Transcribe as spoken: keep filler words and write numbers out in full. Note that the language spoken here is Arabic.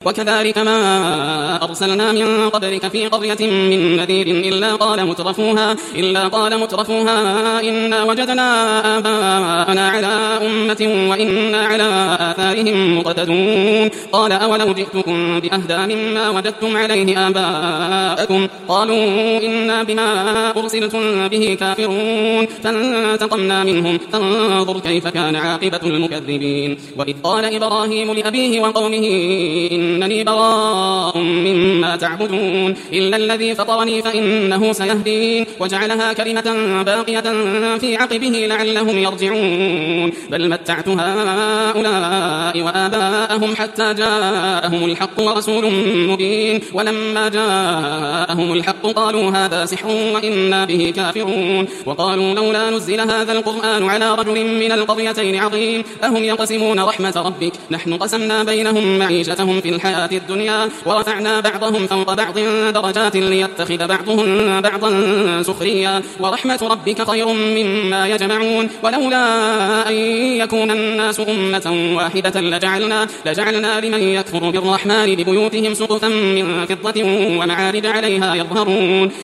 وكذلك ما أرسلنا من قبلك في قرية من نذير إلا قال مترفوها إلا قال مترفوها إنا وجدنا آباءنا على أمة وإنا على آثارهم مقتدون قال أولو جئتكم بأهدى مما وجدتم عليه آباءكم قالوا إنا بما أرسلتم به كافرون فانتقمنا منهم فانظر كيف كان عاقبة المكذبين وإذ قال إبراهيم لأبيه وقومه إنني براء مما تعبدون إلا الذي فطرني فإنه سيهدين وجعلها كلمة باقية في عقبه لعلهم يرجعون بل متعت هؤلاء وآباءهم حتى جاءهم الحق ورسول مبين ولما جاءهم الحق قالوا هذا سحر وإنا به كافرون وقالوا لولا نزل هذا القرآن على رجل من القريتين عظيم أهم يقسمون رحمة ربك نحن قسمنا بينهم معيشتهم في الحياة الدنيا ورفعنا بعضهم فوق بعض درجات ليتخذ بعضهم بعضا سخريا ورحمة ربك خير مما يجمعون ولولا أن يكون الناس أمة واحدة لجعلنا, لجعلنا لمن يكفر بالرحمن لبيوتهم سقفا من فضة ومعارج عليها يظهرون